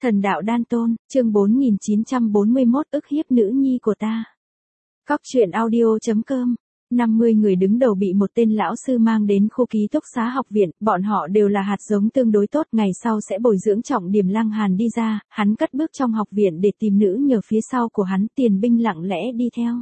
Thần đạo đan tôn, chương 4941 ức hiếp nữ nhi của ta. Cóc truyện audio.com. 50 người đứng đầu bị một tên lão sư mang đến khu ký túc xá học viện, bọn họ đều là hạt giống tương đối tốt, ngày sau sẽ bồi dưỡng trọng điểm. Lăng Hàn đi ra, hắn cất bước trong học viện để tìm nữ nhờ phía sau của hắn, Tiền Binh lặng lẽ đi theo.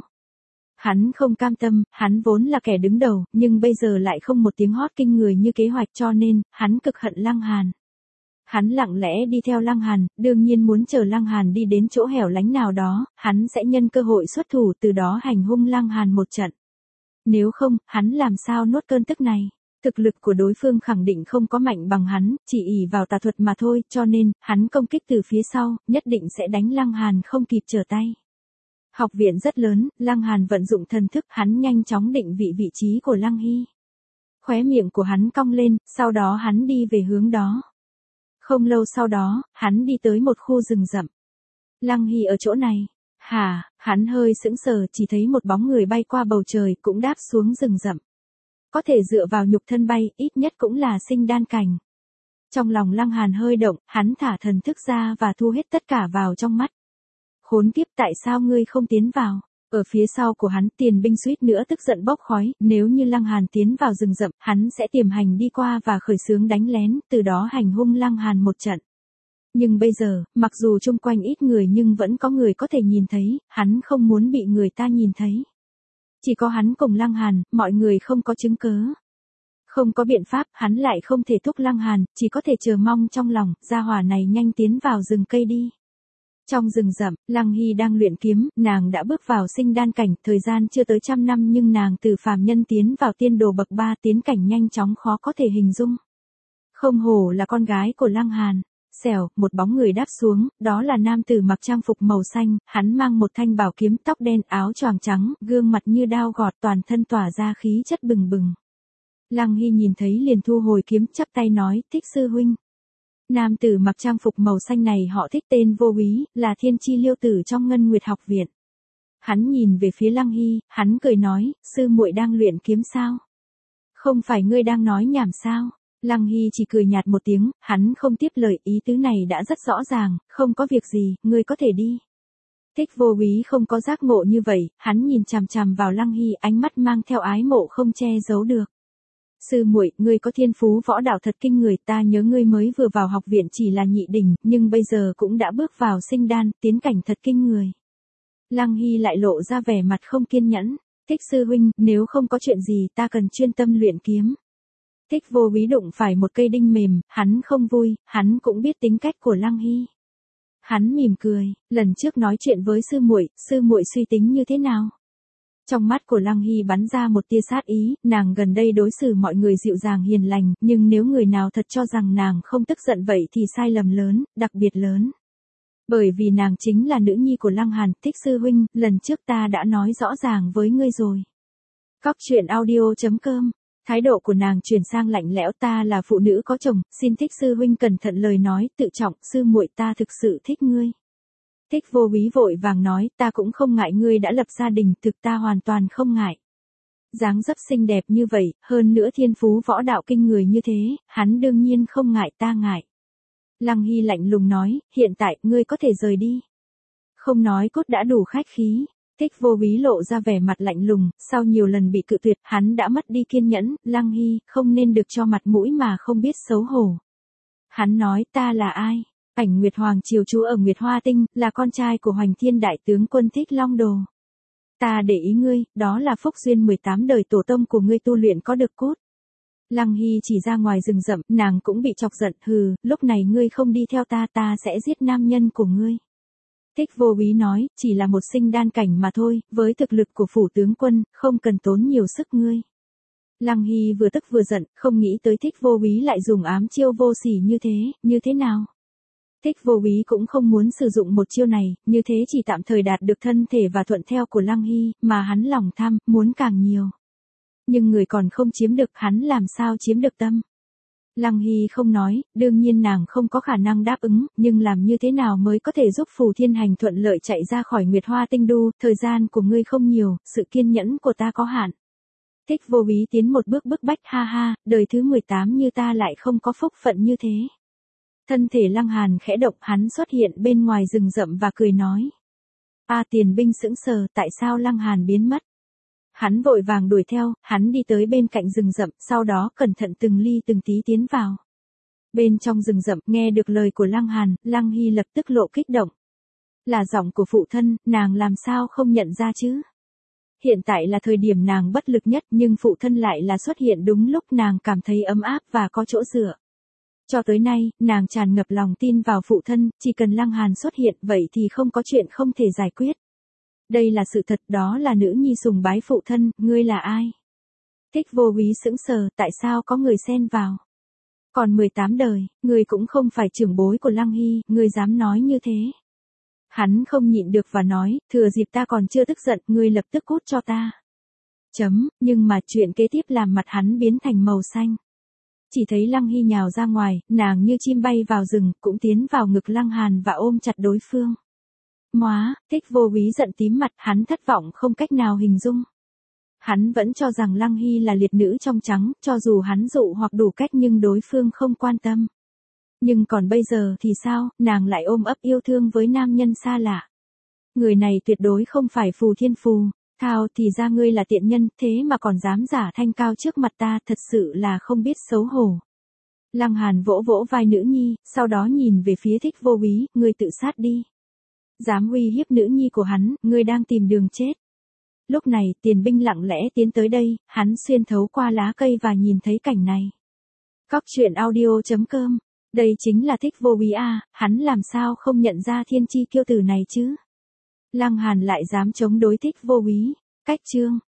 Hắn không cam tâm, hắn vốn là kẻ đứng đầu, nhưng bây giờ lại không một tiếng hót kinh người như kế hoạch, cho nên, hắn cực hận Lăng Hàn. Hắn lặng lẽ đi theo Lăng Hàn, đương nhiên muốn chờ Lăng Hàn đi đến chỗ hẻo lánh nào đó, hắn sẽ nhân cơ hội xuất thủ, từ đó hành hung Lăng Hàn một trận. Nếu không, hắn làm sao nuốt cơn tức này? Thực lực của đối phương khẳng định không có mạnh bằng hắn, chỉ ỷ vào tà thuật mà thôi, cho nên, hắn công kích từ phía sau, nhất định sẽ đánh Lăng Hàn không kịp trở tay. Học viện rất lớn, Lăng Hàn vận dụng thần thức, hắn nhanh chóng định vị trí của Lăng Hy. Khóe miệng của hắn cong lên, sau đó hắn đi về hướng đó. Không lâu sau đó, hắn đi tới một khu rừng rậm. Lăng Hy ở chỗ này. Hả, hắn hơi sững sờ, chỉ thấy một bóng người bay qua bầu trời, cũng đáp xuống rừng rậm. Có thể dựa vào nhục thân bay, ít nhất cũng là sinh đan cảnh. Trong lòng Lăng Hàn hơi động, hắn thả thần thức ra và thu hết tất cả vào trong mắt. Khốn kiếp, tại sao ngươi không tiến vào? Ở phía sau của hắn, Tiền Binh suýt nữa tức giận bốc khói, nếu như Lăng Hàn tiến vào rừng rậm, hắn sẽ tiềm hành đi qua và khởi xướng đánh lén, từ đó hành hung Lăng Hàn một trận. Nhưng bây giờ, mặc dù chung quanh ít người nhưng vẫn có người có thể nhìn thấy, hắn không muốn bị người ta nhìn thấy. Chỉ có hắn cùng Lăng Hàn, mọi người không có chứng cớ. Không có biện pháp, hắn lại không thể thúc Lăng Hàn, chỉ có thể chờ mong trong lòng, gia hỏa này nhanh tiến vào rừng cây đi. Trong rừng rậm, Lăng Hy đang luyện kiếm, nàng đã bước vào sinh đan cảnh, thời gian chưa tới 100 năm nhưng nàng từ phàm nhân tiến vào tiên đồ bậc 3, tiến cảnh nhanh chóng khó có thể hình dung. Không hổ là con gái của Lăng Hàn. Xèo, một bóng người đáp xuống, đó là nam tử mặc trang phục màu xanh, hắn mang một thanh bảo kiếm, tóc đen, áo choàng trắng, gương mặt như đao gọt, toàn thân tỏa ra khí chất bừng bừng. Lăng Hy nhìn thấy liền thu hồi kiếm, chắp tay nói, thích sư huynh. Nam tử mặc trang phục màu xanh này họ Thích, tên vô úy, là thiên chi liêu tử trong Ngân Nguyệt học viện. Hắn nhìn về phía Lăng Hy, hắn cười nói, sư muội đang luyện kiếm sao? Không phải ngươi đang nói nhảm sao? Lăng Hy chỉ cười nhạt một tiếng, hắn không tiếp lời, ý tứ này đã rất rõ ràng, không có việc gì, ngươi có thể đi. Thích vô úy không có giác ngộ như vậy, hắn nhìn chằm chằm vào Lăng Hy, ánh mắt mang theo ái mộ không che giấu được. Sư muội, ngươi có thiên phú võ đạo thật kinh người, ta nhớ ngươi mới vừa vào học viện chỉ là nhị đỉnh, nhưng bây giờ cũng đã bước vào sinh đan, tiến cảnh thật kinh người. Lăng Hy lại lộ ra vẻ mặt không kiên nhẫn, Thích sư huynh, nếu không có chuyện gì ta cần chuyên tâm luyện kiếm. Thích vô úy đụng phải một cây đinh mềm, hắn không vui, hắn cũng biết tính cách của Lăng Hy. Hắn mỉm cười, lần trước nói chuyện với sư muội suy tính như thế nào? Trong mắt của Lăng Hy bắn ra một tia sát ý, nàng gần đây đối xử mọi người dịu dàng hiền lành, nhưng nếu người nào thật cho rằng nàng không tức giận vậy thì sai lầm lớn, đặc biệt lớn. Bởi vì nàng chính là nữ nhi của Lăng Hàn. Thích sư huynh, lần trước ta đã nói rõ ràng với ngươi rồi. Cóc truyện audio.com. Thái độ của nàng chuyển sang lạnh lẽo, ta là phụ nữ có chồng, xin Thích sư huynh cẩn thận lời nói, tự trọng, sư muội ta thực sự thích ngươi. Thích vô úy vội vàng nói, ta cũng không ngại ngươi đã lập gia đình, thực ta hoàn toàn không ngại. Dáng dấp xinh đẹp như vậy, hơn nữa thiên phú võ đạo kinh người như thế, hắn đương nhiên không ngại, ta ngại. Lăng Hy lạnh lùng nói, hiện tại, ngươi có thể rời đi. Không nói cốt đã đủ khách khí. Thích vô úy lộ ra vẻ mặt lạnh lùng, sau nhiều lần bị cự tuyệt, hắn đã mất đi kiên nhẫn, Lăng Hy, không nên được cho mặt mũi mà không biết xấu hổ. Hắn nói, ta là ai? Ảnh Nguyệt Hoàng triều trú ở Nguyệt Hoa Tinh, là con trai của Hoành Thiên đại tướng quân Thích Long Đồ. Ta để ý ngươi, đó là phúc duyên 18 đời tổ tông của ngươi tu luyện có được cốt. Lăng Hy chỉ ra ngoài rừng rậm, nàng cũng bị chọc giận, hừ, lúc này ngươi không đi theo ta, ta sẽ giết nam nhân của ngươi. Thích vô úy nói, chỉ là một sinh đan cảnh mà thôi, với thực lực của phủ tướng quân, không cần tốn nhiều sức ngươi. Lăng Hy vừa tức vừa giận, không nghĩ tới Thích vô úy lại dùng ám chiêu vô sỉ như thế nào? Thích vô úy cũng không muốn sử dụng một chiêu này, như thế chỉ tạm thời đạt được thân thể và thuận theo của Lăng Hy, mà hắn lòng tham, muốn càng nhiều. Nhưng người còn không chiếm được, hắn làm sao chiếm được tâm? Lăng Hy không nói, đương nhiên nàng không có khả năng đáp ứng, nhưng làm như thế nào mới có thể giúp Phù Thiên Hành thuận lợi chạy ra khỏi Nguyệt Hoa Tinh Đu, thời gian của ngươi không nhiều, sự kiên nhẫn của ta có hạn. Thích vô úy tiến một bước bức bách, ha ha, đời thứ 18 như ta lại không có phúc phận như thế. Thân thể Lăng Hàn khẽ động, hắn xuất hiện bên ngoài rừng rậm và cười nói. Tiền binh sững sờ, tại sao Lăng Hàn biến mất? Hắn vội vàng đuổi theo, hắn đi tới bên cạnh rừng rậm, sau đó cẩn thận từng ly từng tí tiến vào. Bên trong rừng rậm, nghe được lời của Lăng Hàn, Lăng Hy lập tức lộ kích động. Là giọng của phụ thân, nàng làm sao không nhận ra chứ? Hiện tại là thời điểm nàng bất lực nhất, nhưng phụ thân lại là xuất hiện đúng lúc nàng cảm thấy ấm áp và có chỗ dựa. Cho tới nay, nàng tràn ngập lòng tin vào phụ thân, chỉ cần Lăng Hàn xuất hiện vậy thì không có chuyện không thể giải quyết. Đây là sự thật, đó là nữ nhi sùng bái phụ thân, ngươi là ai? Thích Vô Úy sững sờ, tại sao có người xen vào? Còn 18 đời, ngươi cũng không phải trưởng bối của Lăng Hy, ngươi dám nói như thế. Hắn không nhịn được và nói, thừa dịp ta còn chưa tức giận, ngươi lập tức cút cho ta. Nhưng mà chuyện kế tiếp làm mặt hắn biến thành màu xanh. Chỉ thấy Lăng Hy nhào ra ngoài, nàng như chim bay vào rừng, cũng tiến vào ngực Lăng Hàn và ôm chặt đối phương. Thích Vô Úy giận tím mặt, hắn thất vọng không cách nào hình dung. Hắn vẫn cho rằng Lăng Hy là liệt nữ trong trắng, cho dù hắn dụ hoặc đủ cách nhưng đối phương không quan tâm. Nhưng còn bây giờ thì sao, nàng lại ôm ấp yêu thương với nam nhân xa lạ. Người này tuyệt đối không phải Phù Thiên Phù. Thao, thì ra ngươi là tiện nhân, thế mà còn dám giả thanh cao trước mặt ta, thật sự là không biết xấu hổ. Lăng Hàn vỗ vỗ vai nữ nhi, sau đó nhìn về phía Thích Vô Úy, ngươi tự sát đi. Dám uy hiếp nữ nhi của hắn, ngươi đang tìm đường chết. Lúc này, Tiền binh lặng lẽ tiến tới đây, hắn xuyên thấu qua lá cây và nhìn thấy cảnh này. Cóc truyện audio.com. Đây chính là Thích Vô Úy à, hắn làm sao không nhận ra thiên chi kiêu tử này chứ? Lăng Hàn lại dám chống đối Thích Vô Úy. Cách chương